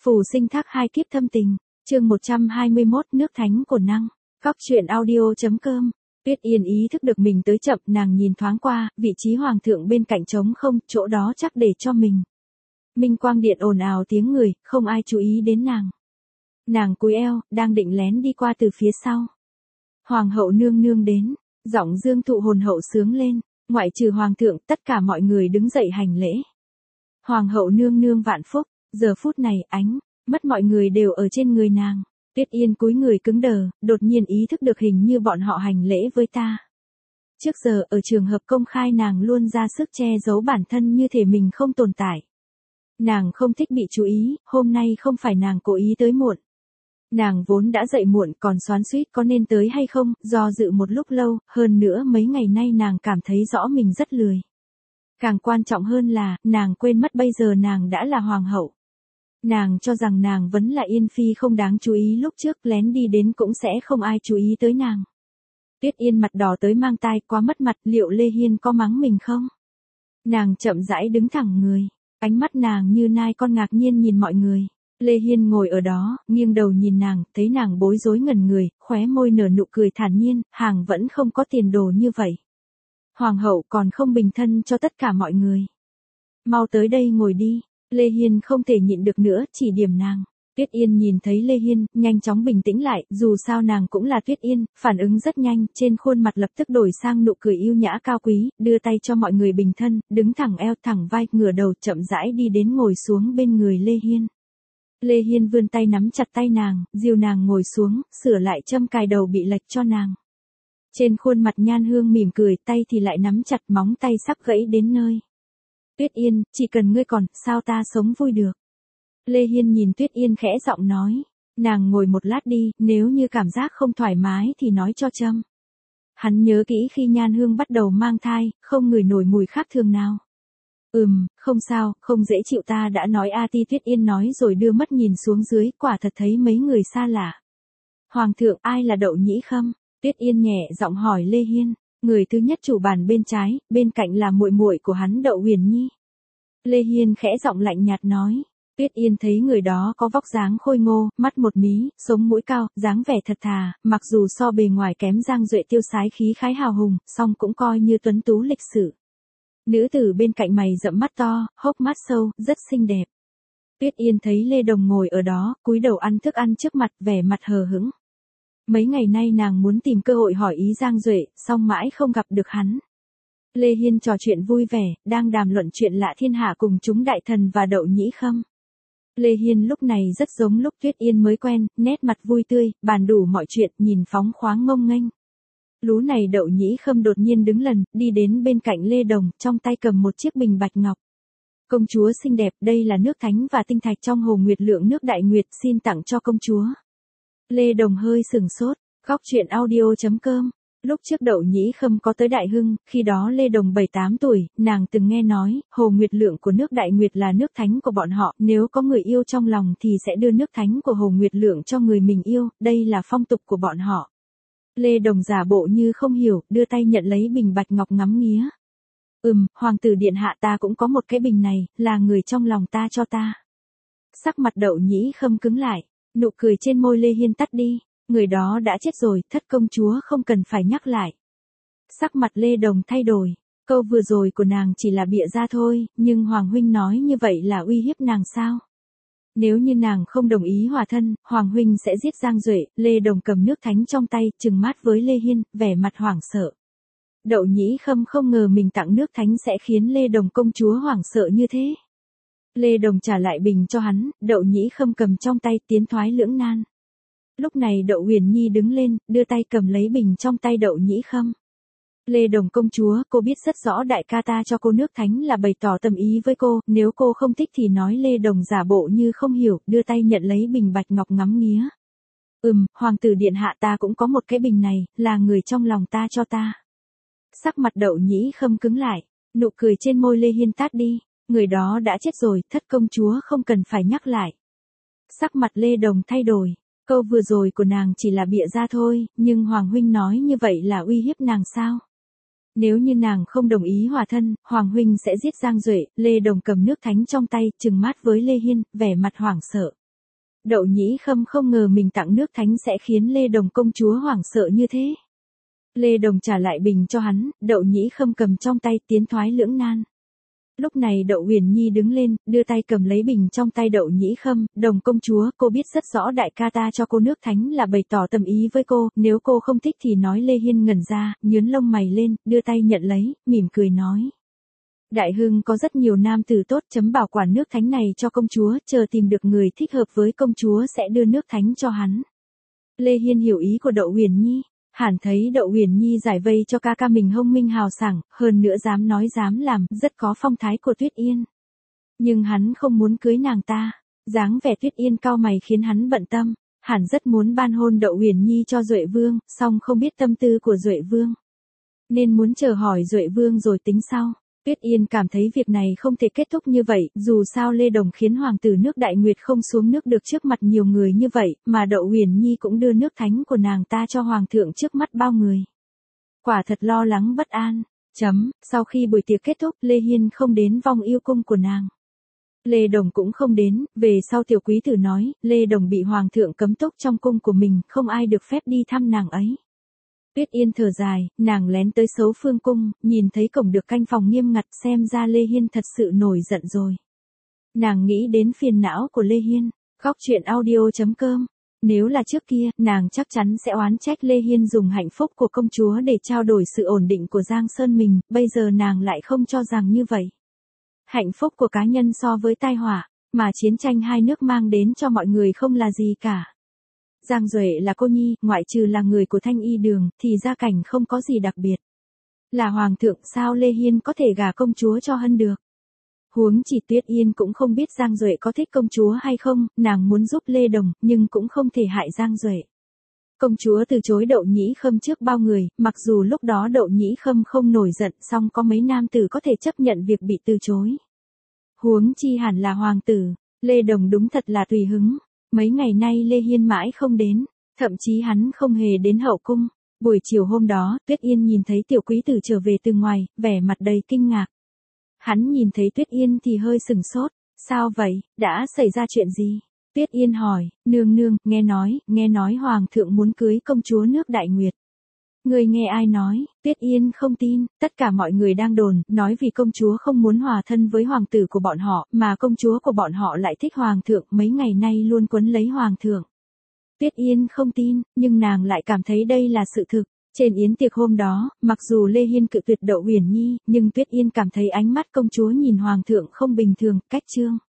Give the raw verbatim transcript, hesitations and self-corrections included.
Phù sinh thác hai kiếp thâm tình, chương một trăm hai mươi mốt nước thánh cổn năng, góc truyện audio.com. Tuyết Yên ý thức được mình tới chậm, nàng nhìn thoáng qua, vị trí hoàng thượng bên cạnh trống không, chỗ đó chắc để cho mình. Minh quang điện ồn ào tiếng người, không ai chú ý đến nàng. Nàng cúi eo, đang định lén đi qua từ phía sau. Hoàng hậu nương nương đến, giọng Dương Thụ hồn hậu sướng lên, ngoại trừ hoàng thượng, tất cả mọi người đứng dậy hành lễ. Hoàng hậu nương nương vạn phúc, giờ phút này ánh mắt mọi người đều ở trên người nàng. Tuyết Yên cúi người cứng đờ, đột nhiên ý thức được hình như bọn họ hành lễ với ta. Trước giờ ở trường hợp công khai nàng luôn ra sức che giấu bản thân như thể mình không tồn tại. Nàng không thích bị chú ý, hôm nay không phải nàng cố ý tới muộn. Nàng vốn đã dậy muộn còn xoắn xuýt có nên tới hay không, do dự một lúc lâu, hơn nữa mấy ngày nay nàng cảm thấy rõ mình rất lười. Càng quan trọng hơn là, nàng quên mất bây giờ nàng đã là hoàng hậu. Nàng cho rằng nàng vẫn là Yên Phi không đáng chú ý lúc trước lén đi đến cũng sẽ không ai chú ý tới nàng. Tuyết Yên mặt đỏ tới mang tai quá mất mặt, liệu Lê Hiên có mắng mình không? Nàng chậm rãi đứng thẳng người, ánh mắt nàng như nai con ngạc nhiên nhìn mọi người. Lê Hiên ngồi ở đó, nghiêng đầu nhìn nàng, thấy nàng bối rối ngẩn người, khóe môi nở nụ cười thản nhiên, hàng vẫn không có tiền đồ như vậy. Hoàng hậu còn không bình thân cho tất cả mọi người. Mau tới đây ngồi đi. Lê Hiên không thể nhịn được nữa, chỉ điểm nàng. Tuyết Yên nhìn thấy Lê Hiên, nhanh chóng bình tĩnh lại, dù sao nàng cũng là Tuyết Yên, phản ứng rất nhanh, trên khuôn mặt lập tức đổi sang nụ cười yêu nhã cao quý, đưa tay cho mọi người bình thân, đứng thẳng eo thẳng vai, ngửa đầu chậm rãi đi đến ngồi xuống bên người Lê Hiên. Lê Hiên vươn tay nắm chặt tay nàng, dìu nàng ngồi xuống, sửa lại châm cài đầu bị lệch cho nàng. Trên khuôn mặt nhan hương mỉm cười, tay thì lại nắm chặt, móng tay sắp gãy đến nơi. Tuyết Yên, chỉ cần ngươi còn, sao ta sống vui được. Lê Hiên nhìn Tuyết Yên khẽ giọng nói, nàng ngồi một lát đi, nếu như cảm giác không thoải mái thì nói cho Trâm. Hắn nhớ kỹ khi Nhan Hương bắt đầu mang thai, không ngửi nổi mùi khác thường nào. Ừm, không sao, không dễ chịu ta đã nói a ti Tuyết Yên nói rồi đưa mắt nhìn xuống dưới, quả thật thấy mấy người xa lạ. Hoàng thượng, ai là Đậu Nhĩ Khâm? Tuyết Yên nhẹ giọng hỏi Lê Hiên. Người thứ nhất chủ bàn bên trái, bên cạnh là muội muội của hắn Đậu Huyền Nhi. Lê Hiên khẽ giọng lạnh nhạt nói. Tuyết Yên thấy người đó có vóc dáng khôi ngô, mắt một mí, sống mũi cao, dáng vẻ thật thà, mặc dù so bề ngoài kém Giang Duệ tiêu sái khí khái hào hùng, song cũng coi như tuấn tú lịch sự. Nữ tử bên cạnh mày rậm mắt to, hốc mắt sâu, rất xinh đẹp. Tuyết Yên thấy Lê Đồng ngồi ở đó, cúi đầu ăn thức ăn trước mặt, vẻ mặt hờ hững. Mấy ngày nay nàng muốn tìm cơ hội hỏi ý Giang Duệ, song mãi không gặp được hắn. Lê Hiên trò chuyện vui vẻ, đang đàm luận chuyện lạ thiên hạ cùng chúng đại thần và Đậu Nhĩ Khâm. Lê Hiên lúc này rất giống lúc Tuyết Yên mới quen, nét mặt vui tươi, bàn đủ mọi chuyện, nhìn phóng khoáng ngông nghênh. Lú này Đậu Nhĩ Khâm đột nhiên đứng lần, đi đến bên cạnh Lê Đồng, trong tay cầm một chiếc bình bạch ngọc. Công chúa xinh đẹp, đây là nước thánh và tinh thạch trong hồ nguyệt lượng nước Đại Nguyệt, xin tặng cho công chúa. Lê Đồng hơi sừng sốt, góc truyện audio.com. Lúc trước Đậu Nhĩ Khâm có tới Đại Hưng, khi đó Lê Đồng bảy tám tuổi, nàng từng nghe nói, hồ nguyệt lượng của nước Đại Nguyệt là nước thánh của bọn họ, nếu có người yêu trong lòng thì sẽ đưa nước thánh của hồ nguyệt lượng cho người mình yêu, đây là phong tục của bọn họ. Lê Đồng giả bộ như không hiểu, đưa tay nhận lấy bình bạch ngọc ngắm nghía. Ừm, hoàng tử điện hạ ta cũng có một cái bình này, là người trong lòng ta cho ta. Sắc mặt Đậu Nhĩ Khâm cứng lại, nụ cười trên môi Lê Hiên tắt đi. Người đó đã chết rồi, thất công chúa không cần phải nhắc lại. Sắc mặt Lê Đồng thay đổi, câu vừa rồi của nàng chỉ là bịa ra thôi, nhưng Hoàng huynh nói như vậy là uy hiếp nàng sao? Nếu như nàng không đồng ý hòa thân, Hoàng huynh sẽ giết Giang Duệ. Lê Đồng cầm nước thánh trong tay, trừng mắt với Lê Hiên, vẻ mặt hoảng sợ. Đậu Nhĩ Khâm không ngờ mình tặng nước thánh sẽ khiến Lê Đồng công chúa hoảng sợ như thế. Lê Đồng trả lại bình cho hắn, Đậu Nhĩ Khâm cầm trong tay tiến thoái lưỡng nan. Lúc này Đậu Huyền Nhi đứng lên, đưa tay cầm lấy bình trong tay Đậu Nhĩ Khâm. Lê Đồng công chúa, cô biết rất rõ đại ca ta cho cô nước thánh là bày tỏ tâm ý với cô, nếu cô không thích thì nói. Lê Đồng giả bộ như không hiểu, đưa tay nhận lấy bình bạch ngọc ngắm nghía. Ừm, hoàng tử điện hạ ta cũng có một cái bình này, là người trong lòng ta cho ta. Sắc mặt Đậu Nhĩ Khâm cứng lại, nụ cười trên môi Lê Hiên tắt đi, người đó đã chết rồi, thất công chúa không cần phải nhắc lại. Sắc mặt Lê Đồng thay đổi. Câu vừa rồi của nàng chỉ là bịa ra thôi, nhưng Hoàng huynh nói như vậy là uy hiếp nàng sao? Nếu như nàng không đồng ý hòa thân, Hoàng huynh sẽ giết Giang Duệ. Lê Đồng cầm nước thánh trong tay, trừng mắt với Lê Hiên, vẻ mặt hoảng sợ. Đậu Nhĩ Khâm không ngờ mình tặng nước thánh sẽ khiến Lê Đồng công chúa hoảng sợ như thế. Lê Đồng trả lại bình cho hắn, Đậu Nhĩ Khâm cầm trong tay tiến thoái lưỡng nan. Lúc này Đậu Huyền Nhi đứng lên, đưa tay cầm lấy bình trong tay Đậu Nhĩ Khâm, Đồng công chúa, cô biết rất rõ đại ca ta cho cô nước thánh là bày tỏ tâm ý với cô, nếu cô không thích thì nói. Lê Hiên ngẩn ra, nhướng lông mày lên, đưa tay nhận lấy, mỉm cười nói. Đại hưng có rất nhiều nam tử tốt, chấm bảo quản nước thánh này cho công chúa, chờ tìm được người thích hợp với công chúa sẽ đưa nước thánh cho hắn. Lê Hiên hiểu ý của Đậu Huyền Nhi. Hẳn thấy Đậu Huyền Nhi giải vây cho ca ca mình hông minh hào sảng, hơn nữa dám nói dám làm, rất có phong thái của Tuyết Yên. Nhưng hắn không muốn cưới nàng ta, dáng vẻ Tuyết Yên cau mày khiến hắn bận tâm, hẳn rất muốn ban hôn Đậu Huyền Nhi cho Duệ Vương, song không biết tâm tư của Duệ Vương. Nên muốn chờ hỏi Duệ Vương rồi tính sau. Tuyết Yên cảm thấy việc này không thể kết thúc như vậy, dù sao Lê Đồng khiến hoàng tử nước Đại Nguyệt không xuống nước được trước mặt nhiều người như vậy, mà Đậu Huyền Nhi cũng đưa nước thánh của nàng ta cho hoàng thượng trước mắt bao người. Quả thật lo lắng bất an. Chấm, sau khi buổi tiệc kết thúc, Lê Hiên không đến vong yêu cung của nàng. Lê Đồng cũng không đến, về sau tiểu quý tử nói, Lê Đồng bị hoàng thượng cấm túc trong cung của mình, không ai được phép đi thăm nàng ấy. Tuyết Yên thở dài, nàng lén tới Sấu Phương cung, nhìn thấy cổng được canh phòng nghiêm ngặt, xem ra Lê Hiên thật sự nổi giận rồi. Nàng nghĩ đến phiền não của Lê Hiên. Góc truyện audio chấm com. Nếu là trước kia, nàng chắc chắn sẽ oán trách Lê Hiên dùng hạnh phúc của công chúa để trao đổi sự ổn định của Giang Sơn mình, bây giờ nàng lại không cho rằng như vậy. Hạnh phúc của cá nhân so với tai họa, mà chiến tranh hai nước mang đến cho mọi người không là gì cả. Giang Duệ là cô nhi, ngoại trừ là người của Thanh Y Đường, thì gia cảnh không có gì đặc biệt. Là hoàng thượng sao Lê Hiên có thể gả công chúa cho Hân được. Huống chỉ Tuyết Yên cũng không biết Giang Duệ có thích công chúa hay không, nàng muốn giúp Lê Đồng, nhưng cũng không thể hại Giang Duệ. Công chúa từ chối Đậu Nhĩ Khâm trước bao người, mặc dù lúc đó Đậu Nhĩ Khâm không nổi giận, song có mấy nam tử có thể chấp nhận việc bị từ chối. Huống chi hẳn là hoàng tử, Lê Đồng đúng thật là tùy hứng. Mấy ngày nay Lê Hiên mãi không đến, thậm chí hắn không hề đến hậu cung. Buổi chiều hôm đó, Tuyết Yên nhìn thấy tiểu quý tử trở về từ ngoài, vẻ mặt đầy kinh ngạc. Hắn nhìn thấy Tuyết Yên thì hơi sừng sốt, sao vậy, đã xảy ra chuyện gì? Tuyết Yên hỏi, nương nương, nghe nói, nghe nói hoàng thượng muốn cưới công chúa nước Đại Nguyệt. Người nghe ai nói? Tuyết Yên không tin, tất cả mọi người đang đồn, nói vì công chúa không muốn hòa thân với hoàng tử của bọn họ, mà công chúa của bọn họ lại thích hoàng thượng, mấy ngày nay luôn quấn lấy hoàng thượng. Tuyết Yên không tin, nhưng nàng lại cảm thấy đây là sự thực. Trên yến tiệc hôm đó, mặc dù Lê Hiên cự tuyệt Đậu Huyền Nhi, nhưng Tuyết Yên cảm thấy ánh mắt công chúa nhìn hoàng thượng không bình thường, cách trương.